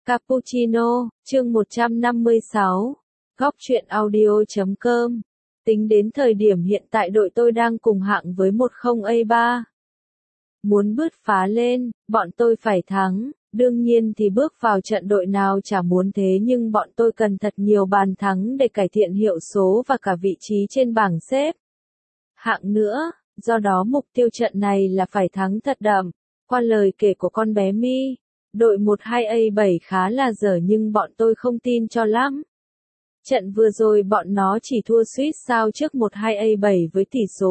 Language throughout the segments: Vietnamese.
Cappuccino, chương 156, Góc truyện audio.com. Tính đến thời điểm hiện tại đội tôi đang cùng hạng với 10A3. Muốn bứt phá lên, bọn tôi phải thắng, đương nhiên thì bước vào trận đội nào chả muốn thế, nhưng bọn tôi cần thật nhiều bàn thắng để cải thiện hiệu số và cả vị trí trên bảng xếp hạng nữa, do đó mục tiêu trận này là phải thắng thật đậm. Qua lời kể của con bé My, đội 12A7 khá là dở nhưng bọn tôi không tin cho lắm. Trận vừa rồi bọn nó chỉ thua suýt sao trước 12A7 với tỷ số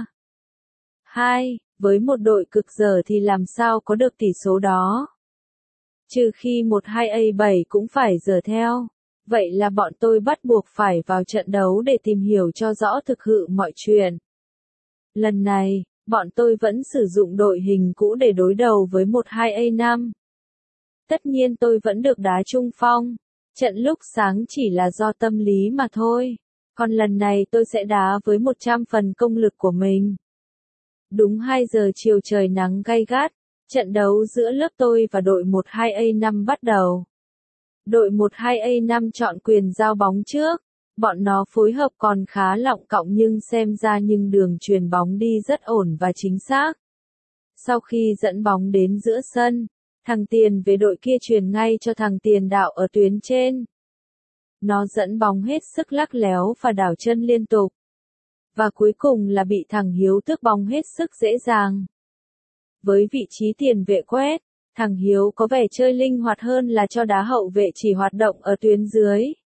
3-2, với một đội cực dở thì làm sao có được tỷ số đó. Trừ khi 12A7 cũng phải dở theo. Vậy là bọn tôi bắt buộc phải vào trận đấu để tìm hiểu cho rõ thực hư mọi chuyện. Lần này, bọn tôi vẫn sử dụng đội hình cũ để đối đầu với 12A5. Tất nhiên tôi vẫn được đá trung phong. Trận lúc sáng chỉ là do tâm lý mà thôi. Còn lần này tôi sẽ đá với 100% công lực của mình. Đúng 2 giờ chiều trời nắng gay gắt, trận đấu giữa lớp tôi và đội 12A5 bắt đầu. Đội 12A5 chọn quyền giao bóng trước. Bọn nó phối hợp còn khá lọng cọng nhưng xem ra đường chuyền bóng đi rất ổn và chính xác. Sau khi dẫn bóng đến giữa sân, thằng tiền về đội kia chuyền ngay cho thằng tiền đạo ở tuyến trên. Nó dẫn bóng hết sức lắc léo và đảo chân liên tục. Và cuối cùng là bị thằng Hiếu tước bóng hết sức dễ dàng. Với vị trí tiền vệ quét, thằng Hiếu có vẻ chơi linh hoạt hơn là cho đá hậu vệ chỉ hoạt động ở tuyến dưới.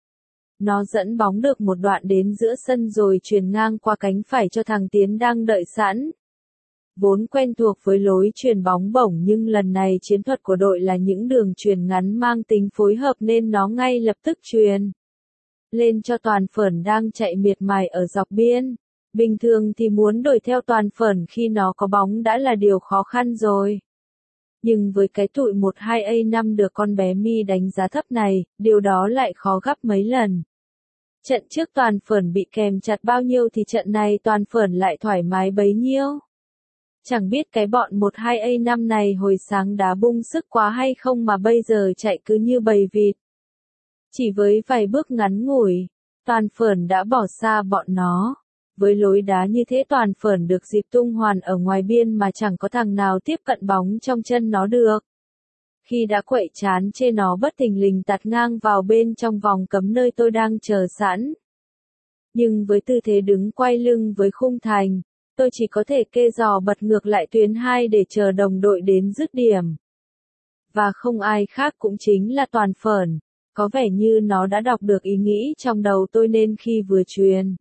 Nó dẫn bóng được một đoạn đến giữa sân rồi chuyền ngang qua cánh phải cho thằng Tiến đang đợi sẵn. Vốn quen thuộc với lối chuyền bóng bổng nhưng lần này chiến thuật của đội là những đường chuyền ngắn mang tính phối hợp nên nó ngay lập tức chuyền lên cho Toàn Phởn đang chạy miệt mài ở dọc biên. Bình thường thì muốn đuổi theo Toàn Phởn khi nó có bóng đã là điều khó khăn rồi. Nhưng với cái tụi 12A5 được con bé My đánh giá thấp này, điều đó lại khó gấp mấy lần. Trận trước Toàn Phởn bị kèm chặt bao nhiêu thì trận này Toàn Phởn lại thoải mái bấy nhiêu. Chẳng biết cái bọn 12A5 này hồi sáng đá bung sức quá hay không mà bây giờ chạy cứ như bầy vịt. Chỉ với vài bước ngắn ngủi, Toàn Phởn đã bỏ xa bọn nó. Với lối đá như thế Toàn Phởn được dịp tung hoàn ở ngoài biên mà chẳng có thằng nào tiếp cận bóng trong chân nó được. Khi đã quậy chán chê nó bất thình lình tạt ngang vào bên trong vòng cấm nơi tôi đang chờ sẵn. Nhưng với tư thế đứng quay lưng với khung thành, tôi chỉ có thể kê giò bật ngược lại tuyến 2 để chờ đồng đội đến dứt điểm. Và không ai khác cũng chính là Toàn Phởn, có vẻ như nó đã đọc được ý nghĩ trong đầu tôi nên khi vừa chuyền,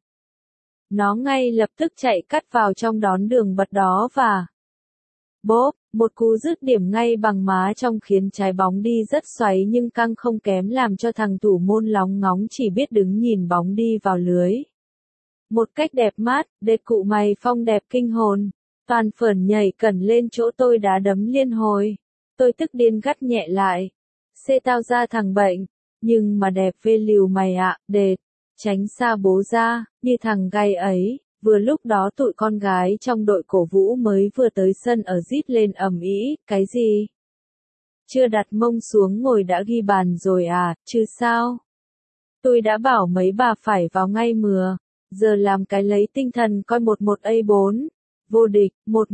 nó ngay lập tức chạy cắt vào trong đón đường bật đó và bốp, một cú dứt điểm ngay bằng má trong khiến trái bóng đi rất xoáy nhưng căng không kém làm cho thằng thủ môn lóng ngóng chỉ biết đứng nhìn bóng đi vào lưới. Một cách đẹp mát, đệt cụ mày phong đẹp kinh hồn. Toàn Phởn nhảy cẩn lên chỗ tôi đá đấm liên hồi. Tôi tức điên gắt nhẹ lại. Xê tao ra thằng bệnh. Nhưng mà đẹp phê liều mày ạ, đệt. Tránh xa bố ra, như thằng gay ấy. Vừa lúc đó tụi con gái trong đội cổ vũ mới vừa tới sân ở rít lên ầm ĩ, cái gì? Chưa đặt mông xuống ngồi đã ghi bàn rồi à, chứ sao? Tôi đã bảo mấy bà phải vào ngay mừa. Giờ làm cái lấy tinh thần coi 11A4, vô địch,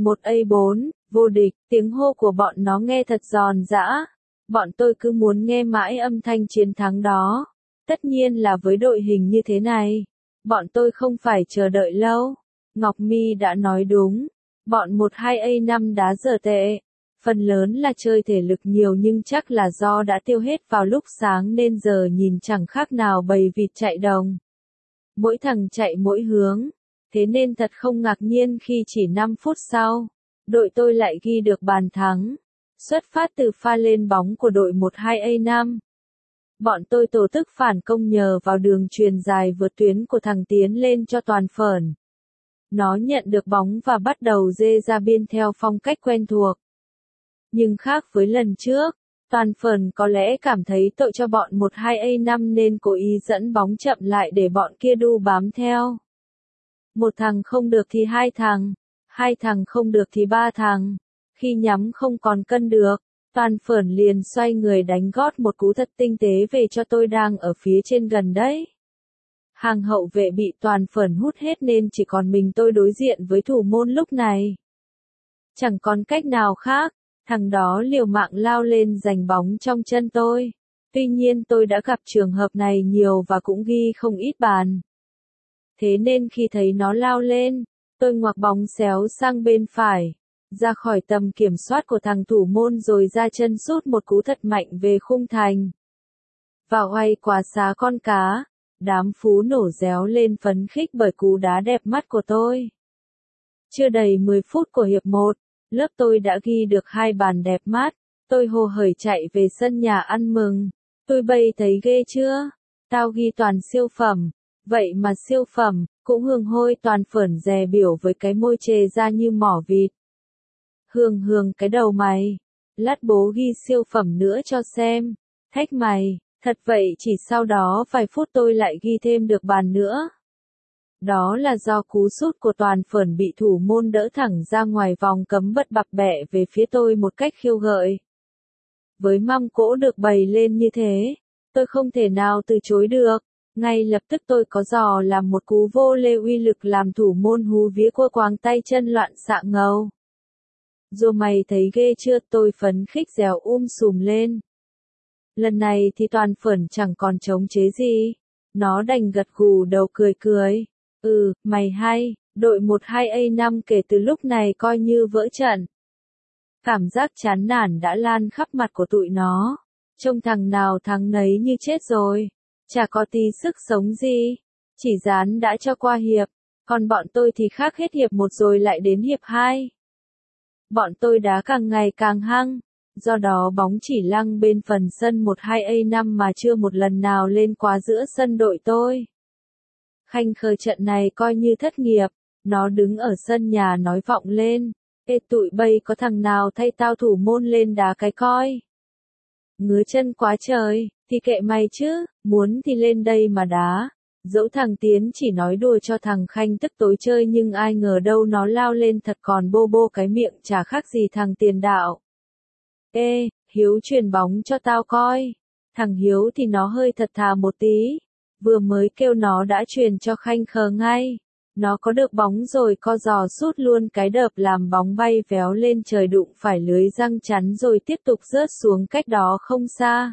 11A4, vô địch, tiếng hô của bọn nó nghe thật giòn giã. Bọn tôi cứ muốn nghe mãi âm thanh chiến thắng đó. Tất nhiên là với đội hình như thế này, bọn tôi không phải chờ đợi lâu. Ngọc My đã nói đúng, bọn 12A5 đá dở tệ. Phần lớn là chơi thể lực nhiều nhưng chắc là do đã tiêu hết vào lúc sáng nên giờ nhìn chẳng khác nào bầy vịt chạy đồng. Mỗi thằng chạy mỗi hướng, thế nên thật không ngạc nhiên khi chỉ 5 phút sau, đội tôi lại ghi được bàn thắng, xuất phát từ pha lên bóng của đội 12A5. Bọn tôi tổ chức phản công nhờ vào đường chuyền dài vượt tuyến của thằng Tiến lên cho Toàn Phởn. Nó nhận được bóng và bắt đầu dê ra biên theo phong cách quen thuộc. Nhưng khác với lần trước, Toàn Phởn có lẽ cảm thấy tội cho bọn 12A5 nên cố ý dẫn bóng chậm lại để bọn kia đu bám theo. Một thằng không được thì hai thằng không được thì ba thằng. Khi nhắm không còn cân được, Toàn Phởn liền xoay người đánh gót một cú thật tinh tế về cho tôi đang ở phía trên gần đấy. Hàng hậu vệ bị Toàn Phởn hút hết nên chỉ còn mình tôi đối diện với thủ môn lúc này. Chẳng còn cách nào khác, thằng đó liều mạng lao lên giành bóng trong chân tôi. Tuy nhiên tôi đã gặp trường hợp này nhiều và cũng ghi không ít bàn. Thế nên khi thấy nó lao lên, tôi ngoặc bóng xéo sang bên phải, ra khỏi tầm kiểm soát của thằng thủ môn rồi ra chân sút một cú thật mạnh về khung thành. Và oay quá xá con cá, đám Phú nổ réo lên phấn khích bởi cú đá đẹp mắt của tôi. Chưa đầy 10 phút của hiệp 1, lớp tôi đã ghi được 2 bàn đẹp mắt, tôi hồ hởi chạy về sân nhà ăn mừng. Tôi bây thấy ghê chưa? Tao ghi toàn siêu phẩm. Vậy mà siêu phẩm, cũng hương hôi. Toàn Phởn dè biểu với cái môi chề ra như mỏ vịt. Hương cái đầu mày. Lát bố ghi siêu phẩm nữa cho xem. Thách mày, thật vậy chỉ sau đó vài phút tôi lại ghi thêm được bàn nữa. Đó là do cú sút của Toàn Phởn bị thủ môn đỡ thẳng ra ngoài vòng cấm bật bập bẹ về phía tôi một cách khiêu gợi. Với mâm cỗ được bày lên như thế, tôi không thể nào từ chối được. Ngay lập tức tôi có dò làm một cú vô lê uy lực làm thủ môn hú vía cua quàng tay chân loạn xạ ngầu. Rồi mày thấy ghê chưa, tôi phấn khích rèo sùm lên. Lần này thì Toàn Phởn chẳng còn chống chế gì. Nó đành gật gù đầu cười cười. Mày hay, đội 12A5 kể từ lúc này coi như vỡ trận. Cảm giác chán nản đã lan khắp mặt của tụi nó. Trông thằng nào thắng nấy như chết rồi. Chả có tí sức sống gì. Chỉ dán đã cho qua hiệp. Còn bọn tôi thì khác, hết hiệp 1 rồi lại đến hiệp 2. Bọn tôi đá càng ngày càng hăng. Do đó bóng chỉ lăng bên phần sân 12A5 mà chưa một lần nào lên quá giữa sân đội tôi. Khanh Khờ trận này coi như thất nghiệp. Nó đứng ở sân nhà nói vọng lên. Ê tụi bây có thằng nào thay tao thủ môn lên đá cái coi. Ngứa chân quá trời, thì kệ mày chứ, muốn thì lên đây mà đá. Dẫu thằng Tiến chỉ nói đùa cho thằng Khanh tức tối chơi nhưng ai ngờ đâu nó lao lên thật còn bô bô cái miệng chả khác gì thằng Tiền Đạo. Ê, Hiếu chuyền bóng cho tao coi. Thằng Hiếu thì nó hơi thật thà một tí. Vừa mới kêu nó đã chuyền cho Khanh Khờ ngay. Nó có được bóng rồi co giò sút luôn cái đợp làm bóng bay véo lên trời đụng phải lưới răng chắn rồi tiếp tục rớt xuống cách đó không xa.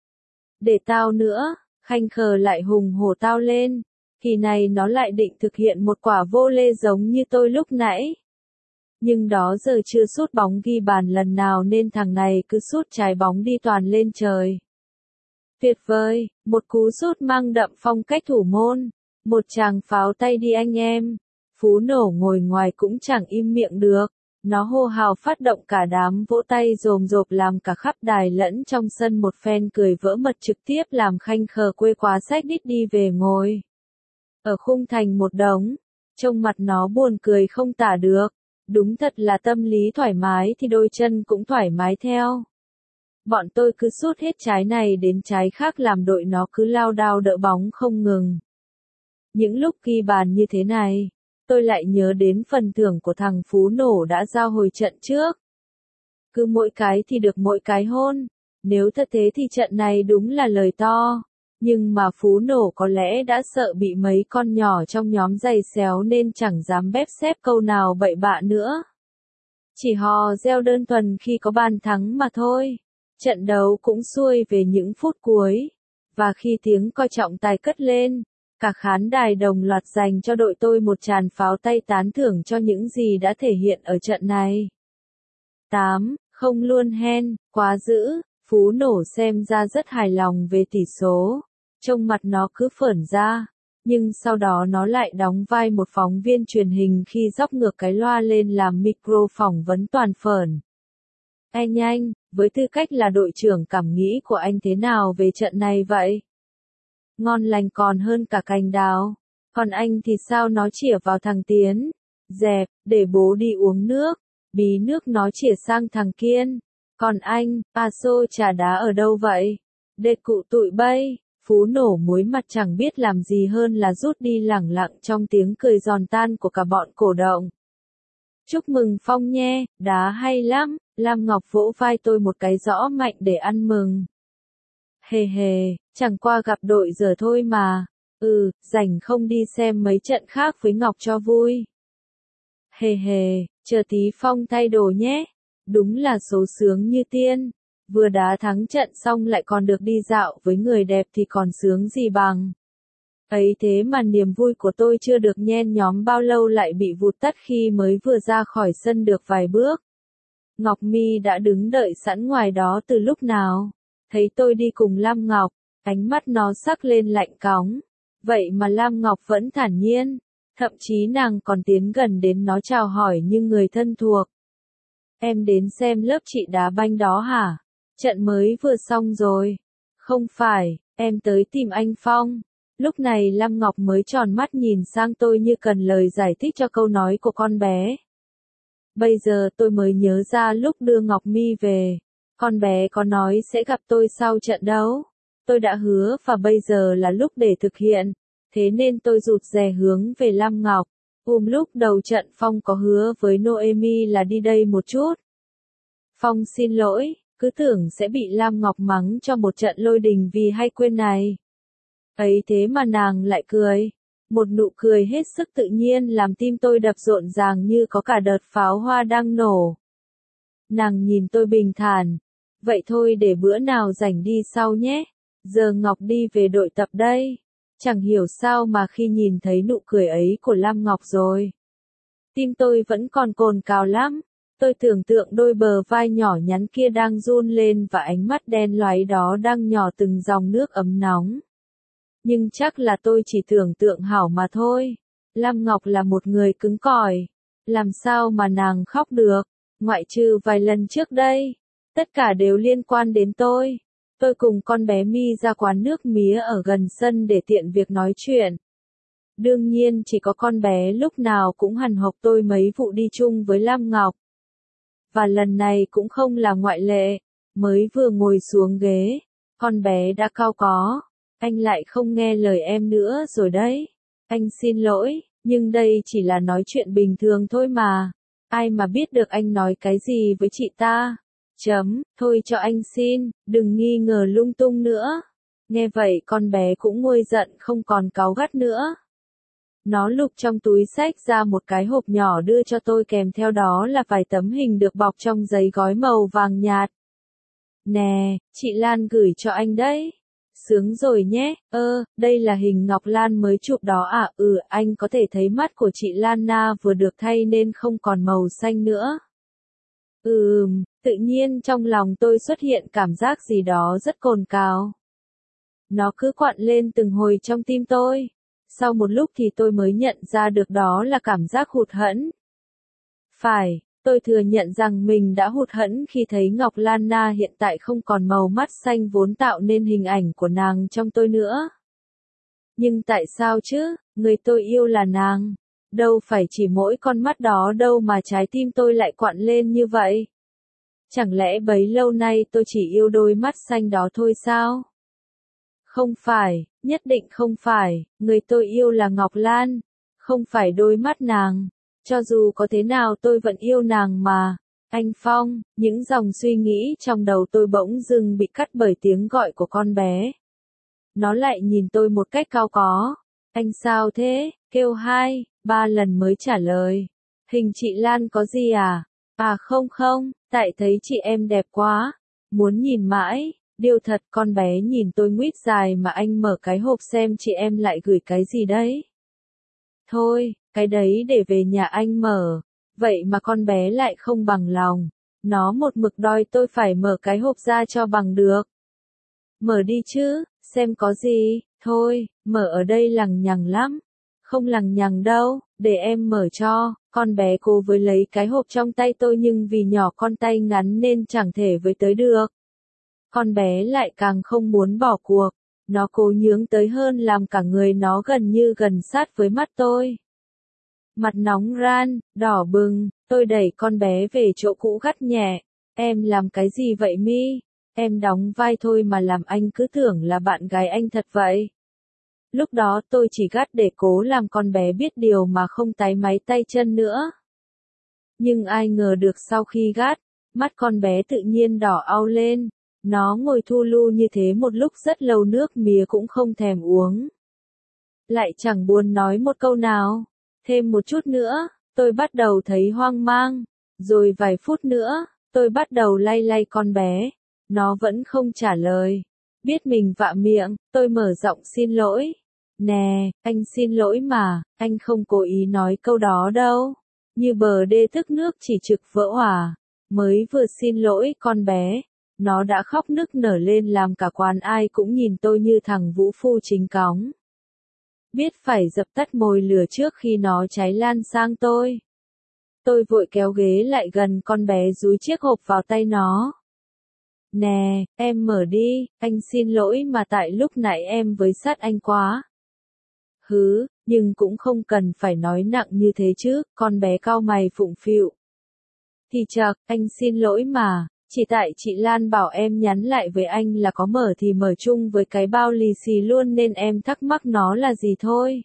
Để tao nữa, Khanh Khờ lại hùng hổ tao lên. Kỳ này nó lại định thực hiện một quả vô lê giống như tôi lúc nãy. Nhưng đó giờ chưa sút bóng ghi bàn lần nào nên thằng này cứ sút trái bóng đi toàn lên trời. Tuyệt vời, một cú sút mang đậm phong cách thủ môn. Một tràng pháo tay đi anh em. Phú nổ ngồi ngoài cũng chẳng im miệng được. Nó hô hào phát động cả đám vỗ tay rồm rộp làm cả khắp đài lẫn trong sân một phen cười vỡ mật trực tiếp làm Khanh Khờ quê quá xách đít đi về ngồi. Ở khung thành một đống. Trông mặt nó buồn cười không tả được. Đúng thật là tâm lý thoải mái thì đôi chân cũng thoải mái theo. Bọn tôi cứ sút hết trái này đến trái khác làm đội nó cứ lao đao đỡ bóng không ngừng. Những lúc ghi bàn như thế này, tôi lại nhớ đến phần thưởng của thằng Phú nổ đã giao hồi trận trước. Cứ mỗi cái thì được mỗi cái hôn. Nếu thật thế thì trận này đúng là lời to. Nhưng mà Phú nổ có lẽ đã sợ bị mấy con nhỏ trong nhóm giày xéo nên chẳng dám bép xép câu nào bậy bạ nữa. Chỉ hò reo đơn thuần khi có bàn thắng mà thôi. Trận đấu cũng xuôi về những phút cuối. Và khi tiếng coi trọng tài cất lên, cả khán đài đồng loạt dành cho đội tôi một tràng pháo tay tán thưởng cho những gì đã thể hiện ở trận này. 8-0 luôn hen, quá dữ, Phú nổ xem ra rất hài lòng về tỷ số. Trông mặt nó cứ phởn ra, nhưng sau đó nó lại đóng vai một phóng viên truyền hình khi dóc ngược cái loa lên làm micro phỏng vấn Toàn Phởn. Anh nhanh, với tư cách là đội trưởng cảm nghĩ của anh thế nào về trận này vậy? Ngon lành còn hơn cả cành đào. Còn anh thì sao? Nó chĩa vào thằng Tiến. Dẹp, để bố đi uống nước. Bí nước nó chĩa sang thằng Kiên. Còn anh, Paso trà đá ở đâu vậy? Để cụ tụi bay. Phú nổ muối mặt chẳng biết làm gì hơn là rút đi lẳng lặng trong tiếng cười giòn tan của cả bọn cổ động. Chúc mừng Phong nhé, đá hay lắm. Lam Ngọc vỗ vai tôi một cái rõ mạnh để ăn mừng. Hề hề, chẳng qua gặp đội giờ thôi mà. Rảnh không đi xem mấy trận khác với Ngọc cho vui. Hề hề, chờ tí Phong thay đồ nhé. Đúng là số sướng như tiên. Vừa đá thắng trận xong lại còn được đi dạo với người đẹp thì còn sướng gì bằng. Ấy thế mà niềm vui của tôi chưa được nhen nhóm bao lâu lại bị vụt tắt khi mới vừa ra khỏi sân được vài bước. Ngọc Mi đã đứng đợi sẵn ngoài đó từ lúc nào. Thấy tôi đi cùng Lam Ngọc, ánh mắt nó sắc lên lạnh cóng. Vậy mà Lam Ngọc vẫn thản nhiên. Thậm chí nàng còn tiến gần đến nó chào hỏi như người thân thuộc. Em đến xem lớp chị đá banh đó hả? Trận mới vừa xong rồi. Không phải, em tới tìm anh Phong. Lúc này Lam Ngọc mới tròn mắt nhìn sang tôi như cần lời giải thích cho câu nói của con bé. Bây giờ tôi mới nhớ ra lúc đưa Ngọc Mi về. Con bé có nói sẽ gặp tôi sau trận đấu. Tôi đã hứa và bây giờ là lúc để thực hiện. Thế nên tôi rụt rè hướng về Lam Ngọc. Lúc đầu trận Phong có hứa với Noemi là đi đây một chút. Phong xin lỗi, cứ tưởng sẽ bị Lam Ngọc mắng cho một trận lôi đình vì hay quên này. Ấy thế mà nàng lại cười. Một nụ cười hết sức tự nhiên làm tim tôi đập rộn ràng như có cả đợt pháo hoa đang nổ. Nàng nhìn tôi bình thản. Vậy thôi để bữa nào rảnh đi sau nhé. Giờ Ngọc đi về đội tập đây. Chẳng hiểu sao mà khi nhìn thấy nụ cười ấy của Lam Ngọc rồi. Tim tôi vẫn còn cồn cào lắm. Tôi tưởng tượng đôi bờ vai nhỏ nhắn kia đang run lên và ánh mắt đen loáy đó đang nhỏ từng dòng nước ấm nóng. Nhưng chắc là tôi chỉ tưởng tượng hảo mà thôi. Lam Ngọc là một người cứng cỏi. Làm sao mà nàng khóc được, ngoại trừ vài lần trước đây. Tất cả đều liên quan đến tôi. Tôi cùng con bé Mi ra quán nước mía ở gần sân để tiện việc nói chuyện. Đương nhiên chỉ có con bé lúc nào cũng hằn học tôi mấy vụ đi chung với Lam Ngọc. Và lần này cũng không là ngoại lệ. Mới vừa ngồi xuống ghế, con bé đã cau có. Anh lại không nghe lời em nữa rồi đấy. Anh xin lỗi, nhưng đây chỉ là nói chuyện bình thường thôi mà. Ai mà biết được anh nói cái gì với chị ta. Thôi cho anh xin, đừng nghi ngờ lung tung nữa. Nghe vậy con bé cũng nguôi giận không còn cáu gắt nữa. Nó lục trong túi xách ra một cái hộp nhỏ đưa cho tôi kèm theo đó là vài tấm hình được bọc trong giấy gói màu vàng nhạt. Nè, chị Lan gửi cho anh đấy. Sướng rồi nhé, đây là hình Ngọc Lan mới chụp đó à? Anh có thể thấy mắt của chị Lan Na vừa được thay nên không còn màu xanh nữa. Tự nhiên trong lòng tôi xuất hiện cảm giác gì đó rất cồn cào. Nó cứ quặn lên từng hồi trong tim tôi. Sau một lúc thì tôi mới nhận ra được đó là cảm giác hụt hẫng. Phải, tôi thừa nhận rằng mình đã hụt hẫng khi thấy Ngọc Lan Na hiện tại không còn màu mắt xanh vốn tạo nên hình ảnh của nàng trong tôi nữa. Nhưng tại sao chứ, người tôi yêu là nàng. Đâu phải chỉ mỗi con mắt đó đâu mà trái tim tôi lại quặn lên như vậy. Chẳng lẽ bấy lâu nay tôi chỉ yêu đôi mắt xanh đó thôi sao? Không phải, nhất định không phải, người tôi yêu là Ngọc Lan, không phải đôi mắt nàng. Cho dù có thế nào tôi vẫn yêu nàng mà. Anh Phong, những dòng suy nghĩ trong đầu tôi bỗng dưng bị cắt bởi tiếng gọi của con bé. Nó lại nhìn tôi một cách cau có. Anh sao thế? Kêu 2, 3 lần mới trả lời. Hình chị Lan có gì à? À không, tại thấy chị em đẹp quá. Muốn nhìn mãi. Điều thật con bé nhìn tôi nguýt dài mà anh mở cái hộp xem chị em lại gửi cái gì đấy. Thôi, cái đấy để về nhà anh mở. Vậy mà con bé lại không bằng lòng. Nó một mực đòi tôi phải mở cái hộp ra cho bằng được. Mở đi chứ, xem có gì. Thôi, mở ở đây lằng nhằng lắm. Không lằng nhằng đâu, để em mở cho. Con bé cố với lấy cái hộp trong tay tôi nhưng vì nhỏ con tay ngắn nên chẳng thể với tới được. Con bé lại càng không muốn bỏ cuộc. Nó cố nhướng tới hơn làm cả người nó gần như gần sát với mắt tôi. Mặt nóng ran, đỏ bừng, tôi đẩy con bé về chỗ cũ gắt nhẹ. Em làm cái gì vậy Mi? Em đóng vai thôi mà làm anh cứ tưởng là bạn gái anh thật vậy. Lúc đó tôi chỉ gắt để cố làm con bé biết điều mà không táy máy tay chân nữa. Nhưng ai ngờ được sau khi gắt, mắt con bé tự nhiên đỏ au lên. Nó ngồi thu lu như thế một lúc rất lâu, nước mía cũng không thèm uống. Lại chẳng buồn nói một câu nào. Thêm một chút nữa, tôi bắt đầu thấy hoang mang. Rồi vài phút nữa, tôi bắt đầu lay lay con bé. Nó vẫn không trả lời. Biết mình vạ miệng, tôi mở giọng xin lỗi. Nè, anh xin lỗi mà, anh không cố ý nói câu đó đâu. Như bờ đê tức nước chỉ trực vỡ òa. Mới vừa xin lỗi con bé, nó đã khóc nức nở lên làm cả quán ai cũng nhìn tôi như thằng vũ phu chính cống. Biết phải dập tắt mồi lửa trước khi nó cháy lan sang tôi. Tôi vội kéo ghế lại gần con bé dúi chiếc hộp vào tay nó. Nè, em mở đi, anh xin lỗi mà tại lúc nãy em với sát anh quá. Hứ, nhưng cũng không cần phải nói nặng như thế chứ, con bé cau mày phụng phịu. Thì chợt, anh xin lỗi mà, chỉ tại chị Lan bảo em nhắn lại với anh là có mở thì mở chung với cái bao lì xì luôn nên em thắc mắc nó là gì thôi.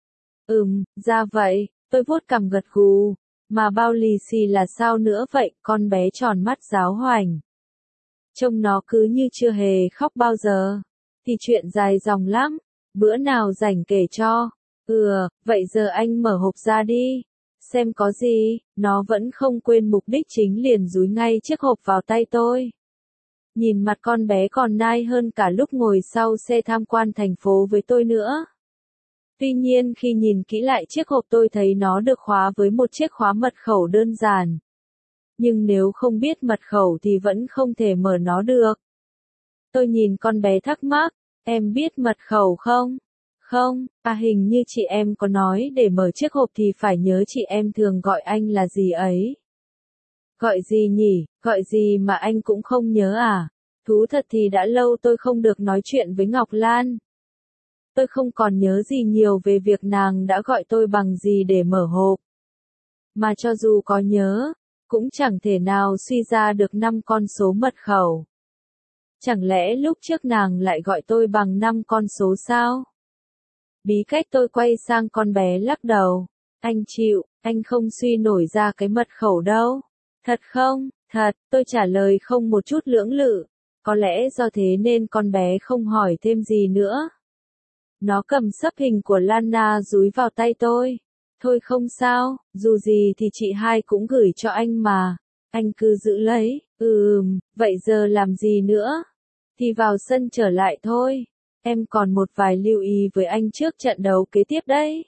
Ra vậy, tôi vuốt cằm gật gù, mà bao lì xì là sao nữa vậy, con bé tròn mắt giáo hoành. Trông nó cứ như chưa hề khóc bao giờ, thì chuyện dài dòng lắm, bữa nào rảnh kể cho. Vậy giờ anh mở hộp ra đi. Xem có gì, nó vẫn không quên mục đích chính liền dúi ngay chiếc hộp vào tay tôi. Nhìn mặt con bé còn nai hơn cả lúc ngồi sau xe tham quan thành phố với tôi nữa. Tuy nhiên khi nhìn kỹ lại chiếc hộp tôi thấy nó được khóa với một chiếc khóa mật khẩu đơn giản. Nhưng nếu không biết mật khẩu thì vẫn không thể mở nó được. Tôi nhìn con bé thắc mắc, em biết mật khẩu không? Không, hình như chị em có nói để mở chiếc hộp thì phải nhớ chị em thường gọi anh là gì ấy. Gọi gì nhỉ, gọi gì mà anh cũng không nhớ à? Thú thật thì đã lâu tôi không được nói chuyện với Ngọc Lan. Tôi không còn nhớ gì nhiều về việc nàng đã gọi tôi bằng gì để mở hộp. Mà cho dù có nhớ, cũng chẳng thể nào suy ra được 5 con số mật khẩu. Chẳng lẽ lúc trước nàng lại gọi tôi bằng 5 con số sao? Bí cách tôi quay sang con bé lắc đầu. Anh chịu, anh không suy nổi ra cái mật khẩu đâu. Thật không? Thật, tôi trả lời không một chút lưỡng lự. Có lẽ do thế nên con bé không hỏi thêm gì nữa. Nó cầm sấp hình của Lana dúi vào tay tôi. Thôi không sao, dù gì thì chị hai cũng gửi cho anh mà. Anh cứ giữ lấy. Vậy giờ làm gì nữa? Thì vào sân trở lại thôi. Em còn một vài lưu ý với anh trước trận đấu kế tiếp đấy.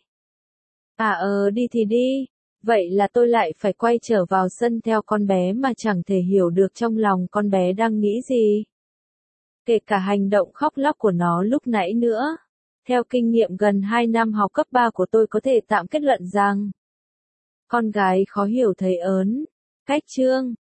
Đi thì đi. Vậy là tôi lại phải quay trở vào sân theo con bé mà chẳng thể hiểu được trong lòng con bé đang nghĩ gì. Kể cả hành động khóc lóc của nó lúc nãy nữa. Theo kinh nghiệm gần 2 năm học cấp 3 của tôi có thể tạm kết luận rằng con gái khó hiểu thấy ớn. Cách chương